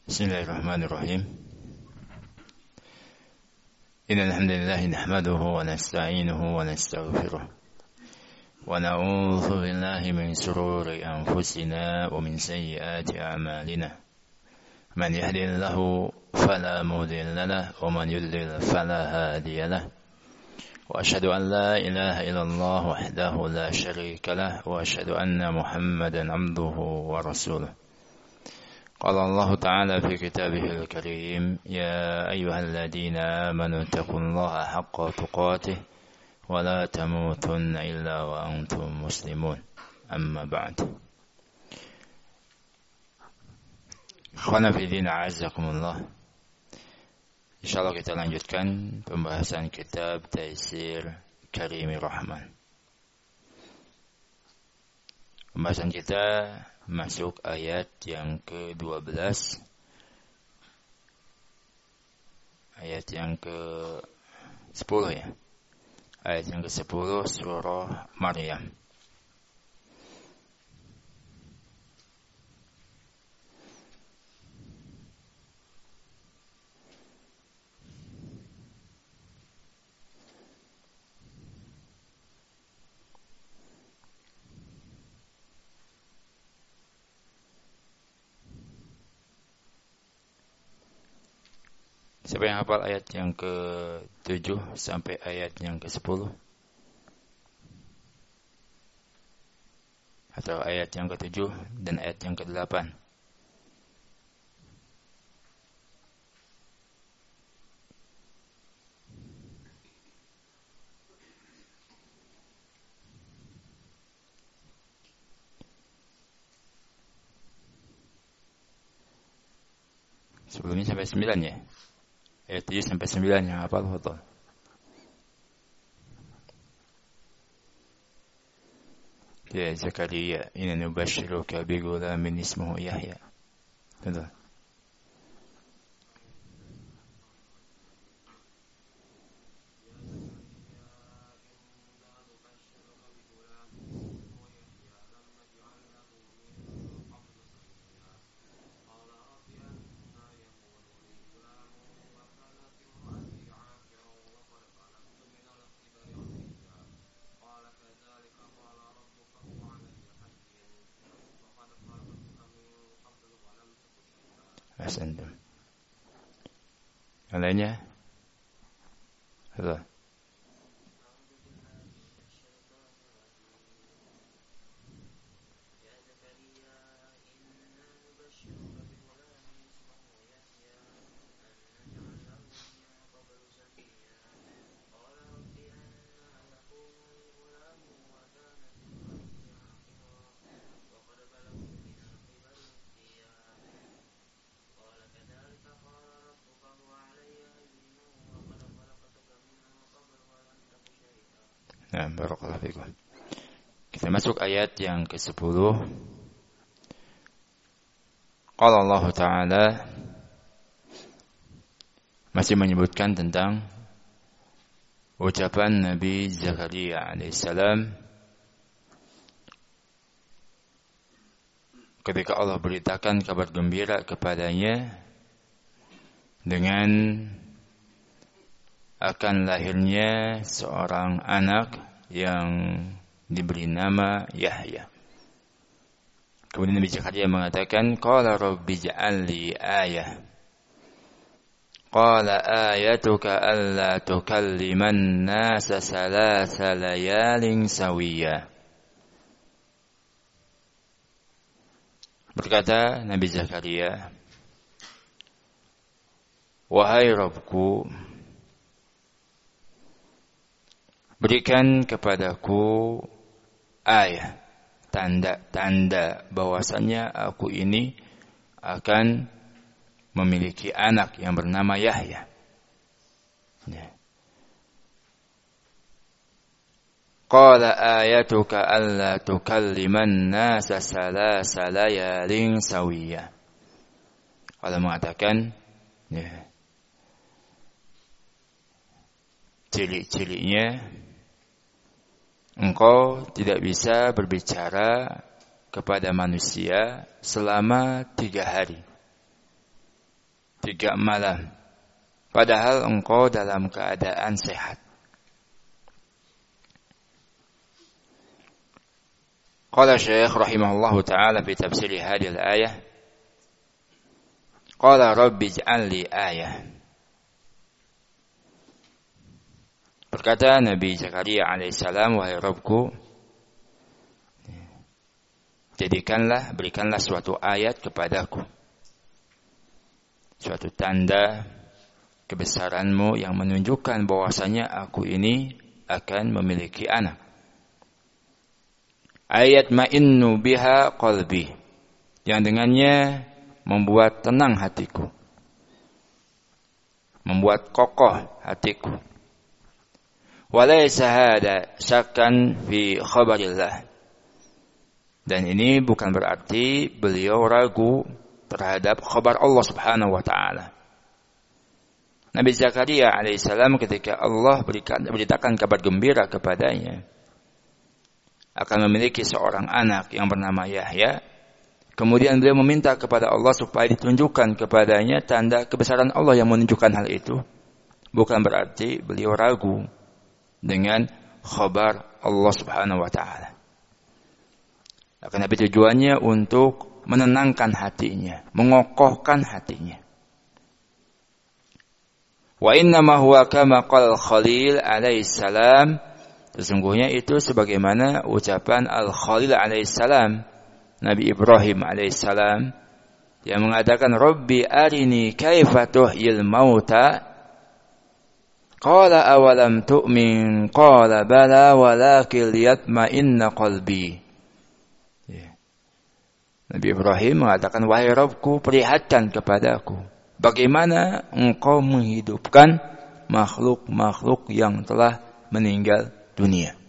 بسم الله الرحمن الرحيم إن الحمد لله نحمده ونستعينه ونستغفره ونعوذ بالله من شرور أنفسنا ومن سيئات أعمالنا من يهد الله فلا مضل له ومن يضلل فلا هادي له وأشهد أن لا إله إلا الله وحده لا شريك له وأشهد أن محمدا عبده ورسوله قال الله تعالى في كتابه الكريم يا أيها الذين آمنوا اتقوا الله حق تقاته ولا تموتن إلا وأنتم مسلمون أما بعد Ikhwana fillah a'azzakumullah. Insyaallah kita lanjutkan pembahasan kitab Taisir Karimir Rahman. Pembahasan kita masuk ayat yang ke-12, ayat yang ke-10 ya. Ayat yang ke-10 surah Maryam. Siapa yang hafal ayat yang ke-7 sampai ayat yang ke-10? Atau ayat yang ke-7 dan ayat yang ke-8? Sebelumnya sampai 9 ya? Ayat 7 sampai 9 yang hafal betul. Ya Zakaria, inna nubashiruka bi ghulamin ismuhu Yahya. Betul. Ahsantum. Yang lainnya? Betul. Nah, barakallahu fikum. Kita masuk ayat yang ke-10. Qala Allah Ta'ala masih menyebutkan tentang ucapan Nabi Zakaria alaihissalam ketika Allah beritakan kabar gembira kepadanya dengan akan lahirnya seorang anak yang diberi nama Yahya. Kemudian Nabi Zakaria mengatakan, Qala Rabbi ja'alli ayah. Qala ayatuka alla tukalliman nasa salasa layalin sawiyya. Berkata Nabi Zakaria, wahai Rabbku, berikan kepadaku ayat, tanda-tanda bahwasannya aku ini akan memiliki anak yang bernama Yahya. Qala ayatuka alla tukalliman nasa salasa layalin sawiyya. Allah mengatakan, ciri-cirinya engkau tidak bisa berbicara kepada manusia selama 3 hari. 3 malam, padahal engkau dalam keadaan sehat. Qala Syekh rahimahullahu ta'ala fi tafsir hadhihi al-ayah, qala rabbi ij'al li ayah. Berkata Nabi Zakaria alaihissalam, wahai Rabbku, berikanlah suatu ayat kepadaku, suatu tanda kebesaranmu yang menunjukkan bahwasanya aku ini akan memiliki anak. Ayat ma'innu biha qalbi, yang dengannya membuat tenang hatiku, membuat kokoh hatiku. Walaysa hada syakkan fi khabarillah, dan ini bukan berarti beliau ragu terhadap khabar Allah Subhanahu wa taala. Nabi Zakaria alaihissalam ketika Allah beritakan kabar gembira kepadanya akan memiliki seorang anak yang bernama Yahya, kemudian beliau meminta kepada Allah supaya ditunjukkan kepadanya tanda kebesaran Allah yang menunjukkan hal itu. Bukan berarti beliau ragu dengan khabar Allah Subhanahu wa taala. Akan tapi tujuannya untuk menenangkan hatinya, mengokohkan hatinya. Wa inna ma huwa kama qala Khalil alaihissalam, sesungguhnya itu sebagaimana ucapan Al-Khalil alaihissalam, Nabi Ibrahim alaihissalam, yang mengatakan Rabbi arini kaifa tuhyil mauta, qala awalam tu'min, qala bala walakin liyatma'inna qalbi. Nabi Ibrahim mengatakan, wahai Rabbku, perlihatkan kepadaku bagaimana engkau menghidupkan makhluk-makhluk yang telah meninggal dunia.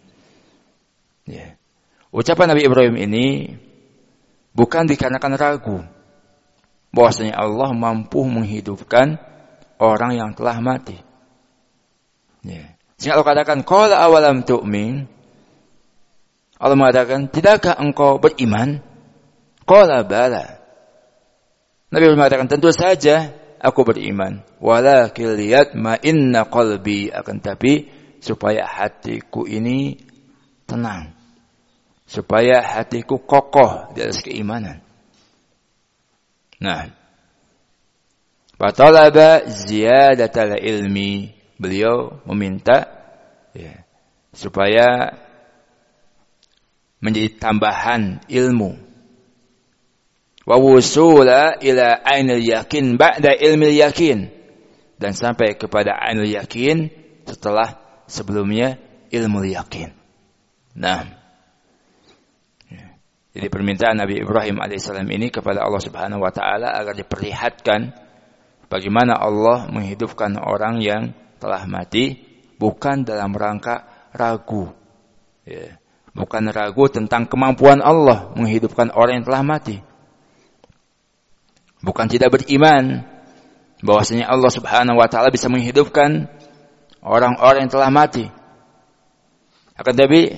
Ucapan Nabi Ibrahim ini bukan dikarenakan ragu bahwasanya Allah mampu menghidupkan orang yang telah mati. Sehingga Allah katakan, qala awalam tu'min, Allah mengatakan, tidakkah engkau beriman? Qala bala. Nabi Ibrahim mengatakan, tentu saja aku beriman. Walakin liyatma'inna qalbi, akan tapi supaya hatiku ini tenang, supaya hatiku kokoh di atas keimanan. Nah, fatalaba ziyadatal ilmi, beliau meminta supaya menjadi tambahan ilmu. Wa wusula ila ainil yakin ba'da ilmil yakin, dan sampai kepada ainul yakin setelah sebelumnya ilmu yakin. Nah, jadi permintaan Nabi Ibrahim alaihissalam ini kepada Allah Subhanahu wa taala agar diperlihatkan bagaimana Allah menghidupkan orang yang telah mati, bukan dalam rangka ragu. Bukan ragu tentang kemampuan Allah menghidupkan orang yang telah mati. Bukan tidak beriman bahwasanya Allah Subhanahu wa taala bisa menghidupkan orang-orang yang telah mati. Akan tapi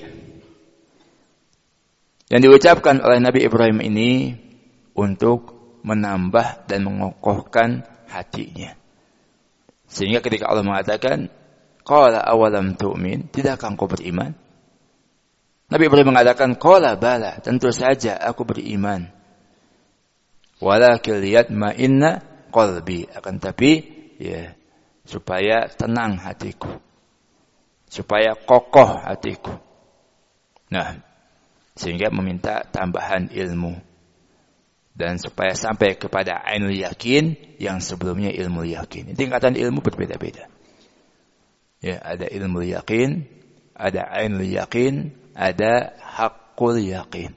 yang diucapkan oleh Nabi Ibrahim ini untuk menambah dan mengokohkan hatinya. Sehingga ketika Allah mengatakan, qala awalam tu'min, tidakkah engkau beriman? Nabi Ibrahim mengatakan, qala bala, tentu saja aku beriman. Walakin liyatma'inna qalbi, akan tapi supaya tenang hatiku, supaya kokoh hatiku. Nah, sehingga meminta tambahan ilmu, dan supaya sampai kepada ainul yakin yang sebelumnya ilmu yakin. Tingkatan ilmu berbeda-beda. Ada ilmu yakin, ada ainul yakin, ada haqqul yakin.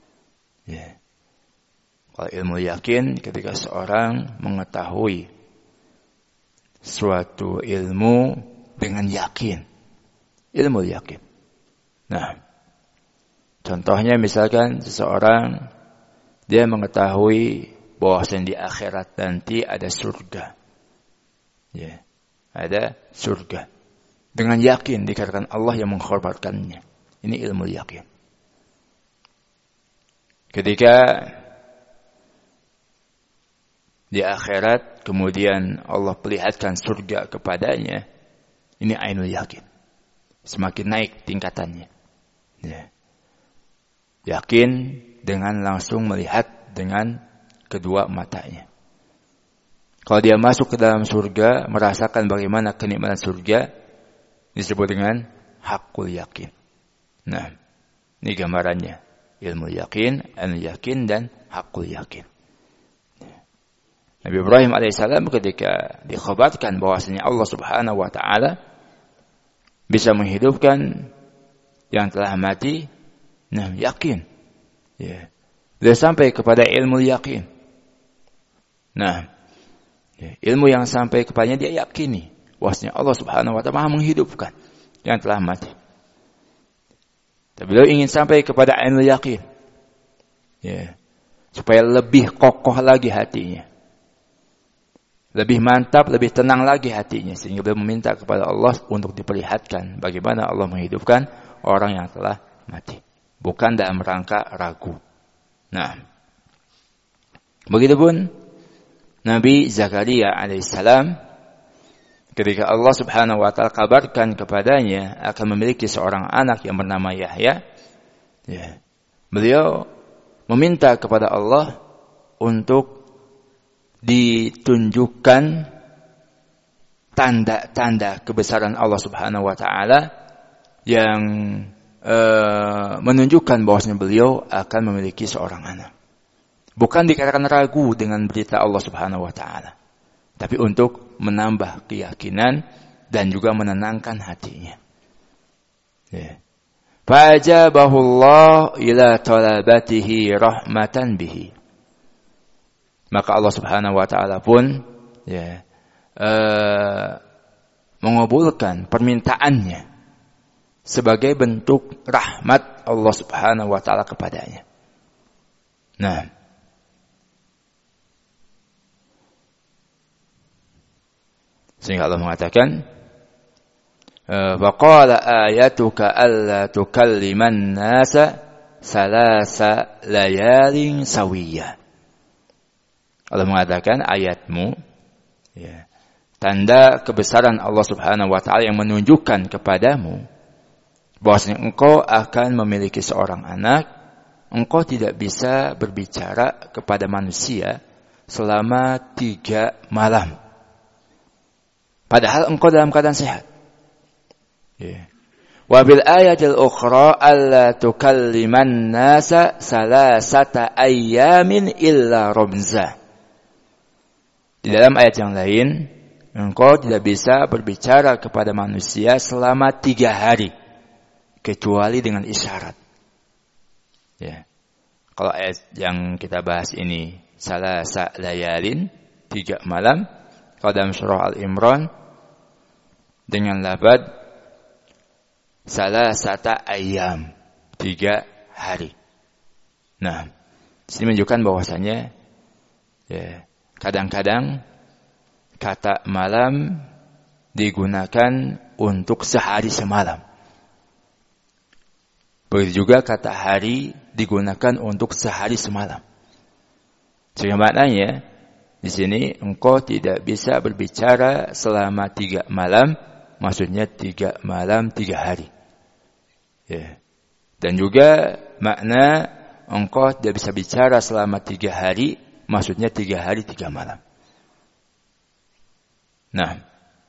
Kalau ilmu yakin, ketika seorang mengetahui suatu ilmu dengan yakin, ilmu yakin. Nah, contohnya misalkan seseorang dia mengetahui bahwasanya di akhirat nanti ada surga. Ada surga. Dengan yakin dikarenakan Allah yang mengkhabarkannya. Ini ilmu yakin. Ketika di akhirat, kemudian Allah perlihatkan surga kepadanya, ini ainul yakin. Semakin naik tingkatannya. Ya. Yakin dengan langsung melihat dengan kedua matanya. Kalau dia masuk ke dalam surga, merasakan bagaimana kenikmatan surga, disebut dengan hakul yakin. Nah, ini gambarannya. Ilmu yakin, ainul yakin, dan hakul yakin. Nabi Ibrahim alaihissalam ketika dikhabarkan bahwasanya Allah subhanahu wa ta'ala bisa menghidupkan yang telah mati, nah yakin. Ya. Dia sampai kepada ilmu yakin. Nah, ilmu yang sampai kepadanya dia yakini bahwasanya Allah subhanahu wa ta'ala maha menghidupkan yang telah mati. Tapi beliau ingin sampai kepada ainul yakin. Ya. Supaya lebih kokoh lagi hatinya. Lebih mantap, lebih tenang lagi hatinya. Sehingga beliau meminta kepada Allah untuk diperlihatkan bagaimana Allah menghidupkan orang yang telah mati. Bukan dalam rangka ragu. Nah. Begitupun Nabi Zakaria alaihissalam ketika Allah subhanahu wa ta'ala kabarkan kepadanya akan memiliki seorang anak yang bernama Yahya, ya, beliau meminta kepada Allah untuk ditunjukkan tanda-tanda kebesaran Allah subhanahu wa ta'ala yang menunjukkan bahwasanya beliau akan memiliki seorang anak. Bukan dikatakan ragu dengan berita Allah subhanahu wa ta'ala, tapi untuk menambah keyakinan dan juga menenangkan hatinya. Ya. Fa'ajabahullah ila talabatihi rahmatan bihi. Maka Allah subhanahu wa ta'ala pun ya, mengabulkan permintaannya sebagai bentuk rahmat Allah subhanahu wa ta'ala kepadanya. Nah, sehingga Allah mengatakan, "Faqala ayatuka alla tukalliman nasa salasa layalin sawiyya." Allah mengatakan ayatmu, ya, tanda kebesaran Allah subhanahu wa ta'ala yang menunjukkan kepadamu bahwasanya engkau akan memiliki seorang anak, engkau tidak bisa berbicara kepada manusia selama 3 malam. Padahal engkau dalam keadaan sehat. Wa bil ayatil ukhra alla tukalliman nasa salasata ayyamin illa ramza. Di dalam ayat yang lain, engkau tidak bisa berbicara kepada manusia selama 3 hari kecuali dengan isyarat. Ya. Kalau ayat yang kita bahas ini salasa layalin, 3 malam. Kalau dalam surah Al-Imran dengan lafaz salasata ayyam, 3 hari. Nah, ini menunjukkan bahwasanya ya, kadang-kadang kata malam digunakan untuk sehari semalam. Begitu juga kata hari digunakan untuk sehari semalam. Sehingga maknanya di sini engkau tidak bisa berbicara selama 3 malam, maksudnya 3 malam 3 hari. Ya. Dan juga makna engkau tidak bisa bicara selama 3 hari, maksudnya 3 hari 3 malam. Nah,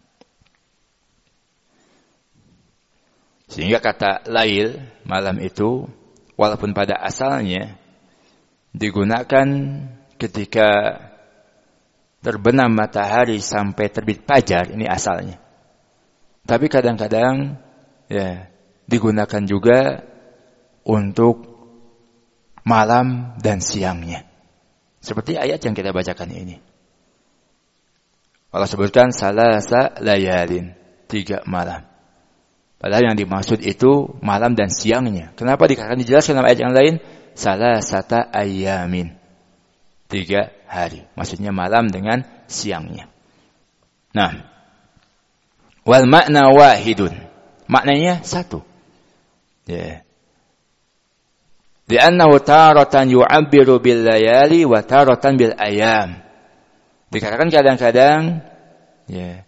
sehingga kata lail, malam itu, walaupun pada asalnya digunakan ketika terbenam matahari sampai terbit fajar, ini asalnya. Tapi kadang-kadang ya digunakan juga untuk malam dan siangnya. Seperti ayat yang kita bacakan ini. Allah sebutkan salasa layalin, 3 malam. Padahal yang dimaksud itu malam dan siangnya. Kenapa dikatakan dijelaskan dalam ayat yang lain? Salasata ayyamin, 3 hari. Maksudnya malam dengan siangnya. Nah, wal makna wahidun. Maknanya satu. Ya. Li'annahu taratan yu'abbiru bil layali wa taratan bil ayyam. Dikarenakan kadang-kadang ya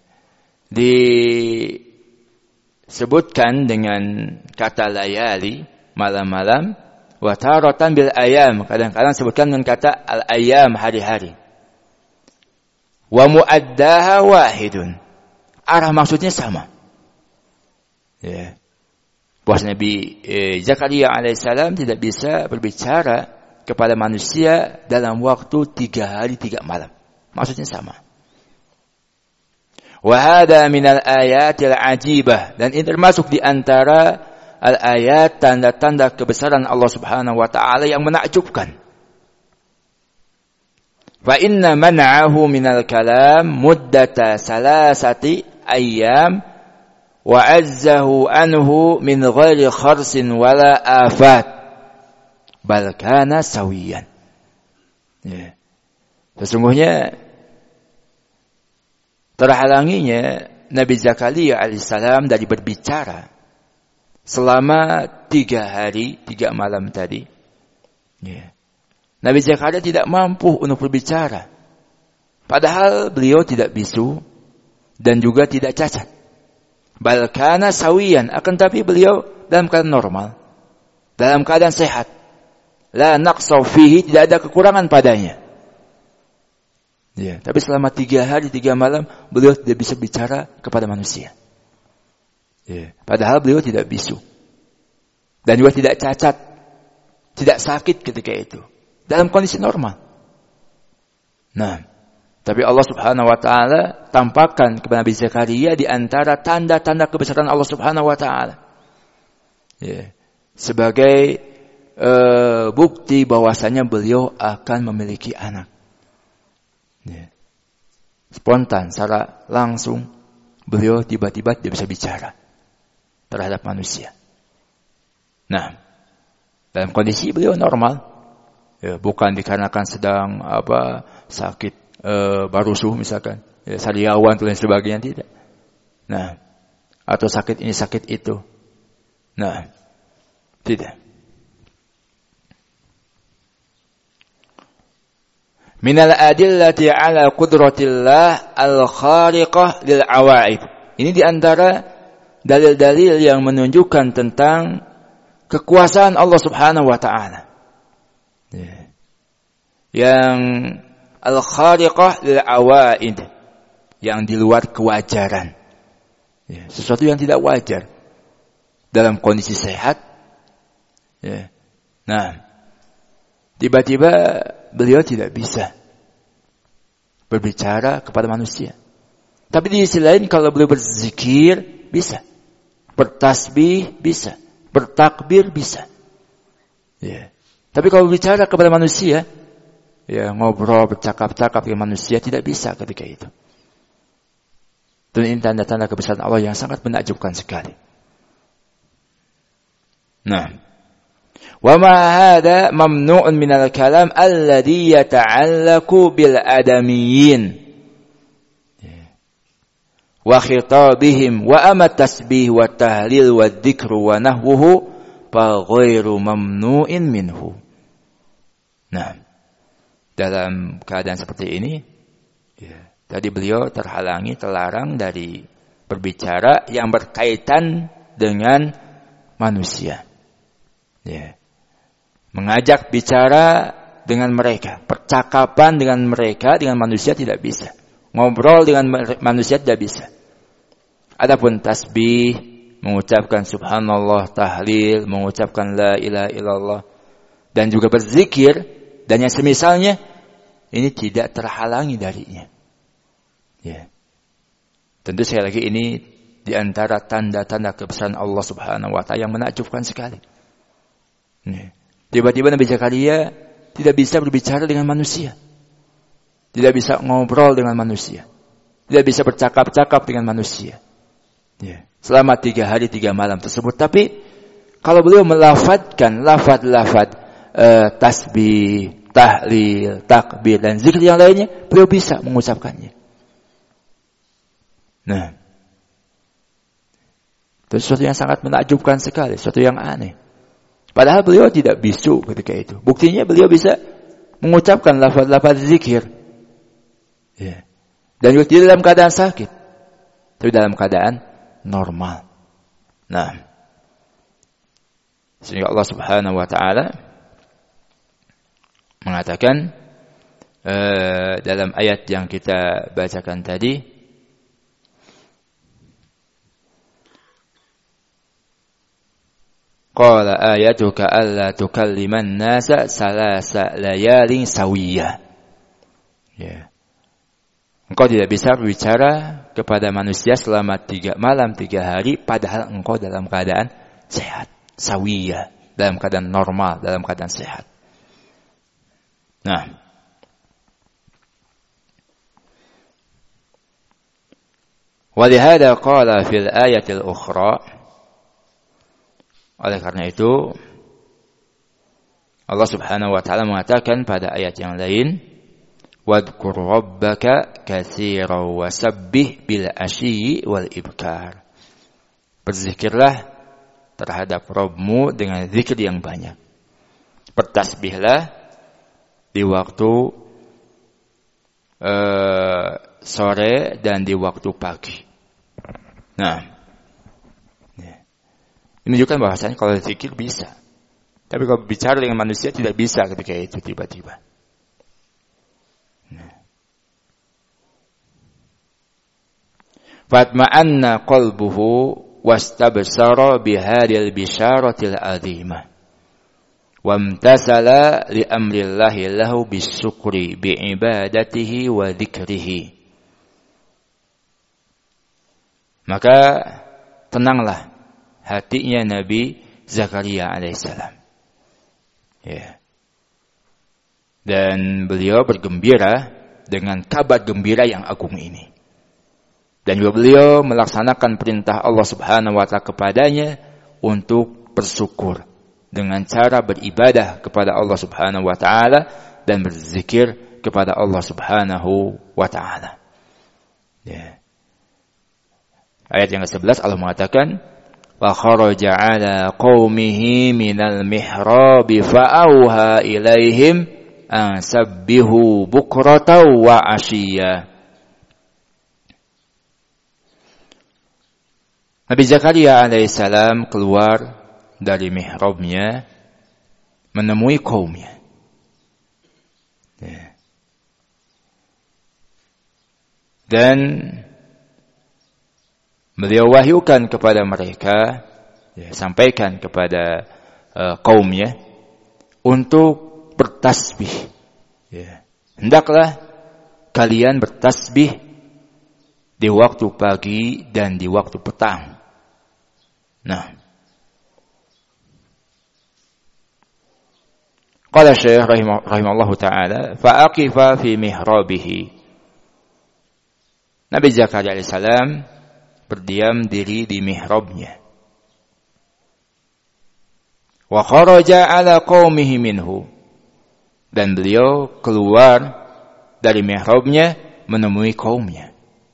disebutkan dengan kata layali, malam-malam, wa taratan bil ayam, kadang-kadang disebutkan dengan kata al ayam, hari-hari. Wa muaddaha wahidun. Arah maksudnya sama. Ya. Bahwa Nabi Zakaria alaihissalam tidak bisa berbicara kepada manusia dalam waktu 3 hari 3 malam. Maksudnya sama. Wa hadha minal ayatil ajibah, dan ini termasuk di antara al-ayat, tanda-tanda kebesaran Allah Subhanahu wa taala yang menakjubkan. Fa inna man'ahu minal kalam muddata salasati ayyam wa azzahu anhu min ghairi kharsin wala afat bal kana sawiyan. Ya. Sesungguhnya terhalanginya Nabi Zakaria alaihissalam dari berbicara selama 3 hari 3 malam tadi. Ya. Nabi Zakaria tidak mampu untuk berbicara. Padahal beliau tidak bisu dan juga tidak cacat. Bal kana sawiyan, akan tapi beliau dalam keadaan normal, dalam keadaan sehat. La naqsa fihi, tidak ada kekurangan padanya. Ya, tapi selama 3 hari 3 malam beliau tidak bisa bicara kepada manusia. Ya, padahal beliau tidak bisu dan juga tidak cacat, tidak sakit ketika itu, dalam kondisi normal. Nah, tapi Allah Subhanahu wa taala tampakkan kepada Nabi Zakaria di antara tanda-tanda kebesaran Allah Subhanahu wa taala. Ya, sebagai bukti bahwasanya beliau akan memiliki anak. Ya. Spontan, secara langsung beliau tiba-tiba dia bisa bicara terhadap manusia. Nah, dalam kondisi beliau normal, ya, bukan dikarenakan sedang sakit barusuh misalkan, ya, sariawan dan sebagainya, tidak. Nah, atau sakit ini sakit itu. Nah, tidak. Minal adillati ala qudratillah al-khariqah lil awaid. Ini di antara dalil-dalil yang menunjukkan tentang kekuasaan Allah Subhanahu wa taala. Ya. Yang al-khariqah lil awaid, yang di luar kewajaran. Ya, sesuatu yang tidak wajar dalam kondisi sehat. Ya. Nah, tiba-tiba beliau tidak bisa berbicara kepada manusia. Tapi di sisi lain kalau beliau berzikir bisa, bertasbih bisa, bertakbir bisa. Ya. Tapi kalau bicara kepada manusia, ya ngobrol, bercakap-cakap dengan manusia tidak bisa ketika itu. Dan ini tanda-tanda kebesaran Allah yang sangat menakjubkan sekali. Nah, وَمَا هَذَا مَمْنُوعٌ مِنَ الْكَلَامِ الَّذِي يَتَعَلَّقُ بِالْآدَمِيِّينَ وَخِطَابِهِمْ وَأَمَّا التَّسْبِيحُ وَالتَّهْلِيلُ وَالذِّكْرُ وَنَحْوُهُ فَغَيْرُ مَمْنُوعٍ مِنْهُ. Nah, dalam keadaan seperti ini, ya, tadi beliau terlarang dari berbicara yang berkaitan dengan manusia. Ya. Mengajak bicara dengan mereka, percakapan dengan mereka, dengan manusia tidak bisa. Ngobrol dengan manusia tidak bisa. Adapun tasbih, mengucapkan subhanallah, tahlil, mengucapkan la ilaha illallah, dan juga berzikir dan yang semisalnya, ini tidak terhalangi darinya. Ya. Tentu sekali lagi ini di antara tanda-tanda kebesaran Allah Subhanahu wa taala yang menakjubkan sekali. Ya. Tiba-tiba Nabi Zakaria tidak bisa berbicara dengan manusia. Tidak bisa ngobrol dengan manusia. Tidak bisa bercakap-cakap dengan manusia. Ya. Selama 3 hari 3 malam tersebut. Tapi kalau beliau melafadzkan lafaz-lafaz tasbih, tahlil, takbir dan zikir yang lainnya, beliau bisa mengucapkannya. Nah, itu sesuatu yang sangat menakjubkan sekali, sesuatu yang aneh. Padahal beliau tidak bisu ketika itu. Buktinya beliau bisa mengucapkan lafaz-lafaz zikir. Ya. Dan juga tidak dalam keadaan sakit, tapi dalam keadaan normal. Nah, sehingga Allah Subhanahu wa taala mengatakan dalam ayat yang kita bacakan tadi, qala ayatuka alla tukalliman nasa salasa layalin sawiyah. Ya. Engkau tidak bisa berbicara kepada manusia selama 3 malam 3 hari, padahal engkau dalam keadaan sehat, sawiyah, dalam keadaan normal, dalam keadaan sehat. Nah, walihada qala fil ayatil ukhra, oleh karena itu Allah Subhanahu wa taala mengatakan pada ayat yang lain, wadhkur rabbaka katsiran wasabbih bil asyi wal ibkar. Berzikirlah terhadap Rabbmu dengan zikir yang banyak. Bertasbihlah di waktu sore dan di waktu pagi. Nah, ini menunjukkan bahwasanya kalau zikir bisa. Tapi kalau bicara dengan manusia tidak bisa ketika itu tiba-tiba. Fatma'anna qalbuhu wastabsara bihadil bisyaratil azimah. Wamtasala li amrillahi lahu bisyukri biibadatihi wa dzikrihi. Maka tenanglah hatinya Nabi Zakaria alaihissalam. Ya. Dan beliau bergembira dengan kabar gembira yang agung ini. Dan juga beliau melaksanakan perintah Allah Subhanahu wa taala kepadanya untuk bersyukur dengan cara beribadah kepada Allah Subhanahu wa taala dan berzikir kepada Allah Subhanahu wa taala. Ya. Ayat yang ke-11 Allah mengatakan, wa kharaja 'ala qaumihi minal mihrabi fa'auha ilaihim an sabbihu bukratan wa 'ashiyya. Nabi Zakaria alaihissalam keluar dari mihrabnya menemui kaumnya. Ya. Dan beliau wahyukan kepada mereka, ya, sampaikan kepada kaumnya untuk bertasbih. Ya. Hendaklah kalian bertasbih di waktu pagi dan di waktu petang. Nah, qala Syekh rahimallahu taala fa'aqifa fi mihrabihi. Nabi Zakaria alaihissalam berdiam diri di mihrabnya. Wa kharaja ala qaumihi minhu. Dan beliau keluar dari mihrabnya menemui kaumnya.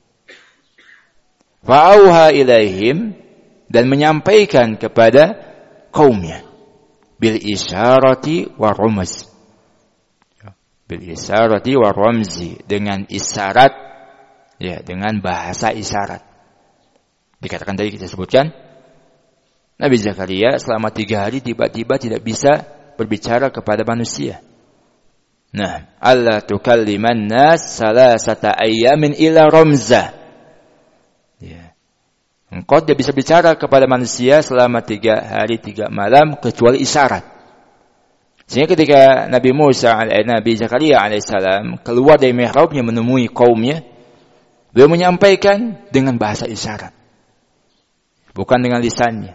Fa'auha ilaihim, dan menyampaikan kepada kaumnya bil isyarati wa rumz. Bil isyarati wa rumzi, dengan isyarat, ya, dengan bahasa isyarat. Dikatakan tadi kita sebutkan Nabi Zakaria selama 3 hari tiba-tiba tidak bisa berbicara kepada manusia. Nah, alla tukalliman nas salasata ayyamin illa ramza. Ya. Engkau tidak bisa bicara kepada manusia selama 3 hari 3 malam kecuali isyarat. Sehingga ketika Nabi Zakaria alaihissalam keluar dari mihrabnya menemui kaumnya, beliau menyampaikan dengan bahasa isyarat, bukan dengan lisannya.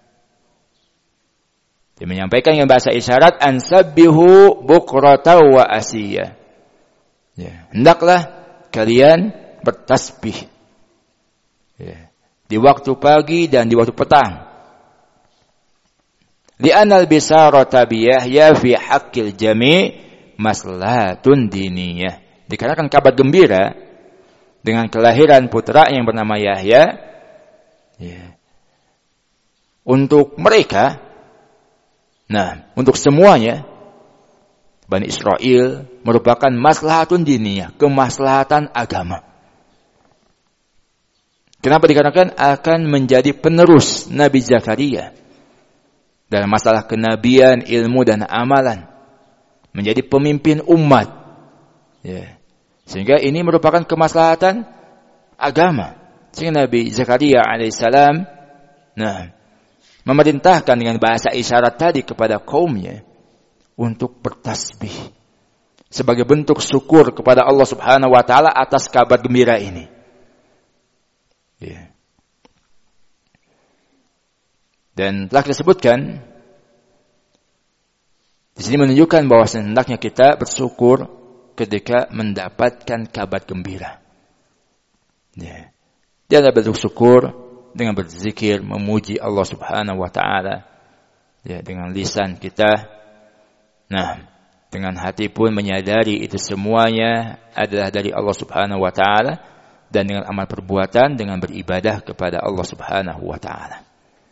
Dia menyampaikan dengan bahasa isyarat, ansabbihu bukratan wa asiyya. Ya, hendaklah kalian bertasbih. Ya. Di waktu pagi dan di waktu petang. Li'anal bisarata biyahya fi haqqil jami' maslahatun diniyah. Dikarenakan kabar gembira dengan kelahiran putra yang bernama Yahya, ya, untuk mereka, nah, untuk semuanya Bani Israel merupakan maslahatun diniyah, kemaslahatan agama. Kenapa dikarenakan akan menjadi penerus Nabi Zakaria dalam masalah kenabian, ilmu dan amalan, menjadi pemimpin umat. Ya. Sehingga ini merupakan kemaslahatan agama. Sehingga Nabi Zakaria alaihissalam memerintahkan dengan bahasa isyarat tadi kepada kaumnya untuk bertasbih sebagai bentuk syukur kepada Allah Subhanahu wa taala atas kabar gembira ini. Ya. Dan telah disebutkan di sini menunjukkan bahwa hendaknya kita bersyukur ketika mendapatkan kabar gembira. Ya. Dia bentuk syukur dengan berzikir, memuji Allah Subhanahu wa taala. Ya, dengan lisan kita. Dengan hati pun menyadari itu semuanya adalah dari Allah Subhanahu wa taala, dan dengan amal perbuatan dengan beribadah kepada Allah Subhanahu wa taala.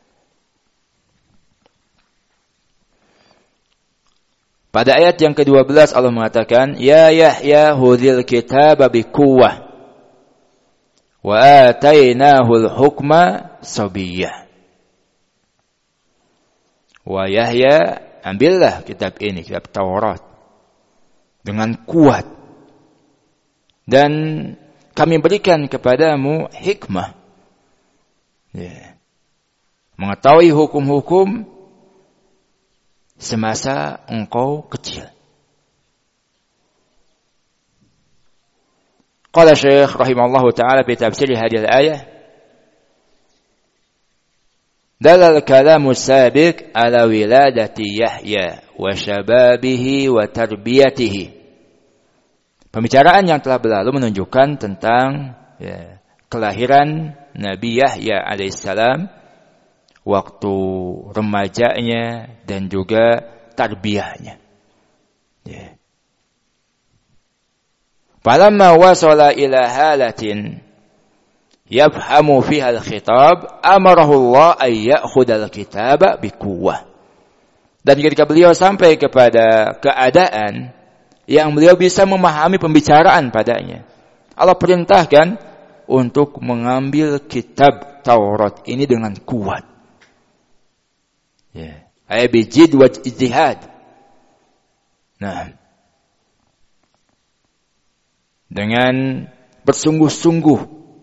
Pada ayat yang ke-12 Allah mengatakan, "Ya Yahya hudhil kitaba biquwwah wa atainahul hukma sabiyyah." Wa Yahya, ambillah kitab ini, kitab Taurat, dengan kuat, dan kami berikan kepadamu hikmah, ya, mengetahui hukum-hukum semasa engkau kecil. Qala Syekh rahimahullahu ta'ala fi tafsir hadhihi al-ayah, dalal kalamu sabiq ala wiladati Yahya wa syababihi wa tarbiyatihi. Pembicaraan yang telah berlalu menunjukkan tentang kelahiran Nabi Yahya alaihissalam, waktu remajanya dan juga tarbiyahnya. Falamma wasala ila halatin yafhamu fiha al-khitab amarahu Allah ay ya'khudal kitaba biquwwah. Dan ketika beliau sampai kepada keadaan yang beliau bisa memahami pembicaraan padanya, Allah perintahkan untuk mengambil kitab Taurat ini dengan kuat. Ya, ay bijid wa ijtihad. Dengan bersungguh-sungguh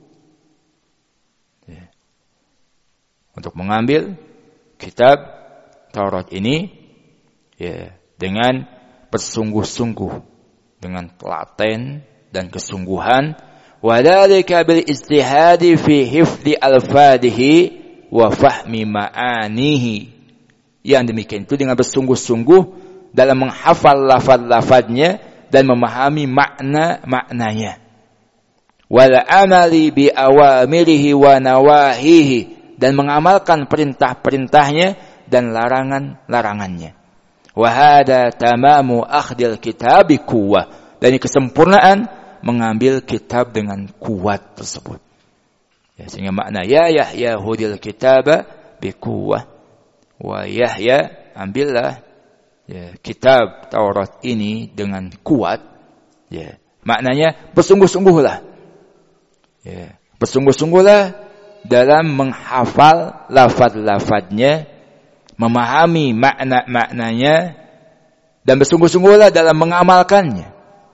untuk mengambil kitab Taurat ini, dengan bersungguh-sungguh, dengan telaten dan kesungguhan, wadzalika bil ijtihadi fi hifdzi alfadhihi wa fahmi ma'anihi. Yang demikian itu dengan bersungguh-sungguh dalam menghafal lafaz-lafaznya dan memahami makna-maknanya. Wal amali bi awamirihi wa nawahihi, dan mengamalkan perintah-perintahnya dan larangan-larangannya. Wa hada tamamu akhdil kitab bi quwwah, dan ini kesempurnaan mengambil kitab dengan kuat tersebut. Sehingga makna ya Yahya hudil kitaba bi quwwah, wa Yahya, ambillah kitab Taurat ini dengan kuat. Maknanya bersungguh-sungguhlah. Bersungguh-sungguhlah dalam menghafal lafaz-lafaznya, memahami makna-maknanya, dan bersungguh-sungguhlah dalam mengamalkannya.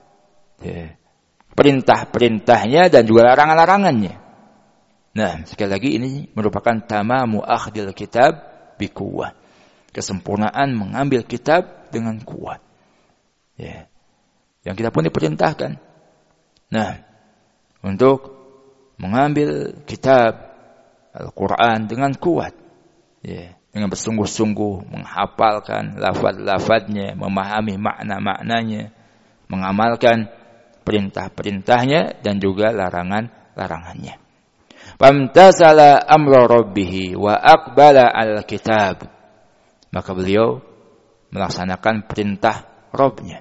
Perintah-perintahnya dan juga larangan-larangannya. Sekali lagi ini merupakan tamamu akhdil kitab biquwwah, kesempurnaan mengambil kitab dengan kuat. Yang kita pun diperintahkan untuk mengambil kitab Al-Quran dengan kuat, dengan bersungguh-sungguh menghafalkan lafaz-lafaznya, memahami makna-maknanya, mengamalkan perintah-perintahnya dan juga larangan-larangannya. Famtasala amra rabbih wa aqbala al-kitab, maka beliau melaksanakan perintah Rabb-nya.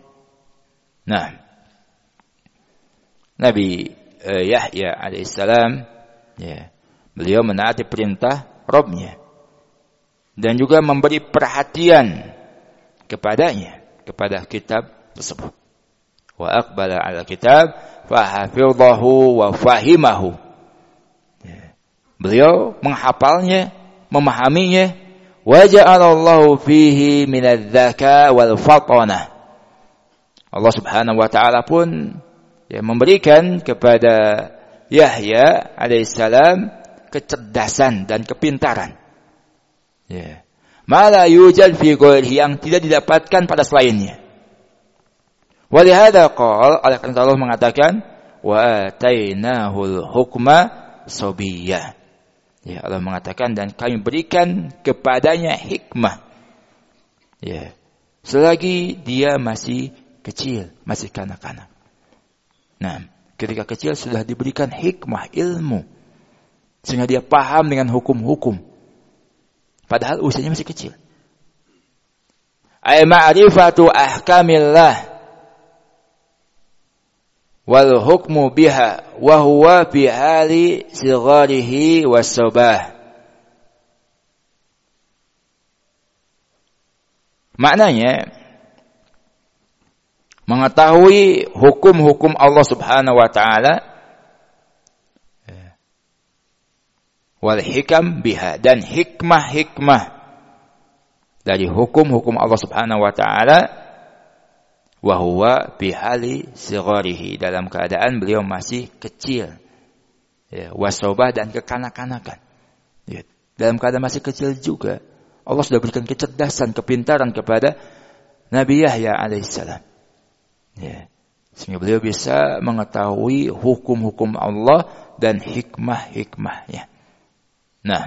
Nabi Yahya alaihissalam, beliau menaati perintah Rabb-nya dan juga memberi perhatian kepadanya, kepada kitab tersebut. Wa aqbala 'ala kitab fahafidhahu wa fahimahu. Beliau menghafalnya, memahaminya. Wa ja'alallahu fihi minadz-dzaka wal fatanah. Allah Subhanahu wa taala pun memberikan kepada Yahya alaihissalam kecerdasan dan kepintaran. Ma la yujad fi ghairihi, yang tidak didapatkan pada selainnya. Walihada qala, oleh karena Allah mengatakan wa atainahul hukma sabiyyah. Allah mengatakan dan kami berikan kepadanya hikmah. Selagi dia masih kecil, masih kanak-kanak. Nah, ketika kecil sudah diberikan hikmah, ilmu, sehingga dia paham dengan hukum-hukum. Padahal usianya masih kecil. Ay ma'rifatu ahkamillah wal hukmu biha wa huwa fi hali sigharihi was-sabah. Maknanya mengetahui hukum-hukum Allah Subhanahu wa taala wal hikam biha, dan hikmah-hikmah dari hukum-hukum Allah Subhanahu wa taala, wa huwa bi hali sigharihi, dalam keadaan beliau masih kecil, wasobah, dan kekanak-kanakan. Dalam keadaan masih kecil juga Allah sudah berikan kecerdasan, kepintaran kepada Nabi Yahya alaihissalam, sehingga beliau bisa mengetahui hukum-hukum Allah dan hikmah-hikmahnya. Nah,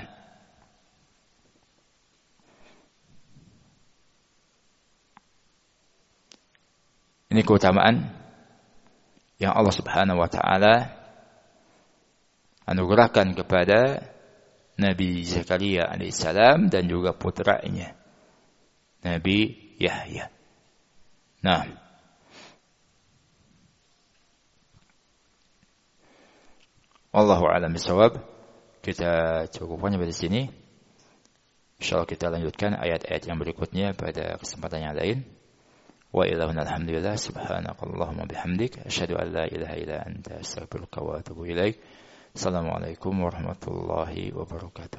ini keutamaan yang Allah Subhanahu wa taala anugerahkan kepada Nabi Zakaria alaihissalam dan juga putranya Nabi Yahya. Nah, wallahu a'lam bishawab. Kita cukupkan sampai di sini. Insyaallah kita lanjutkan ayat-ayat yang berikutnya pada kesempatan yang lain. Wa ilahuna alhamdulillah subhanakallahumma bihamdik asyhadu an la ilaha illa anta astaghfiruka wa atubu ilaik. Assalamualaikum warahmatullahi wabarakatuh.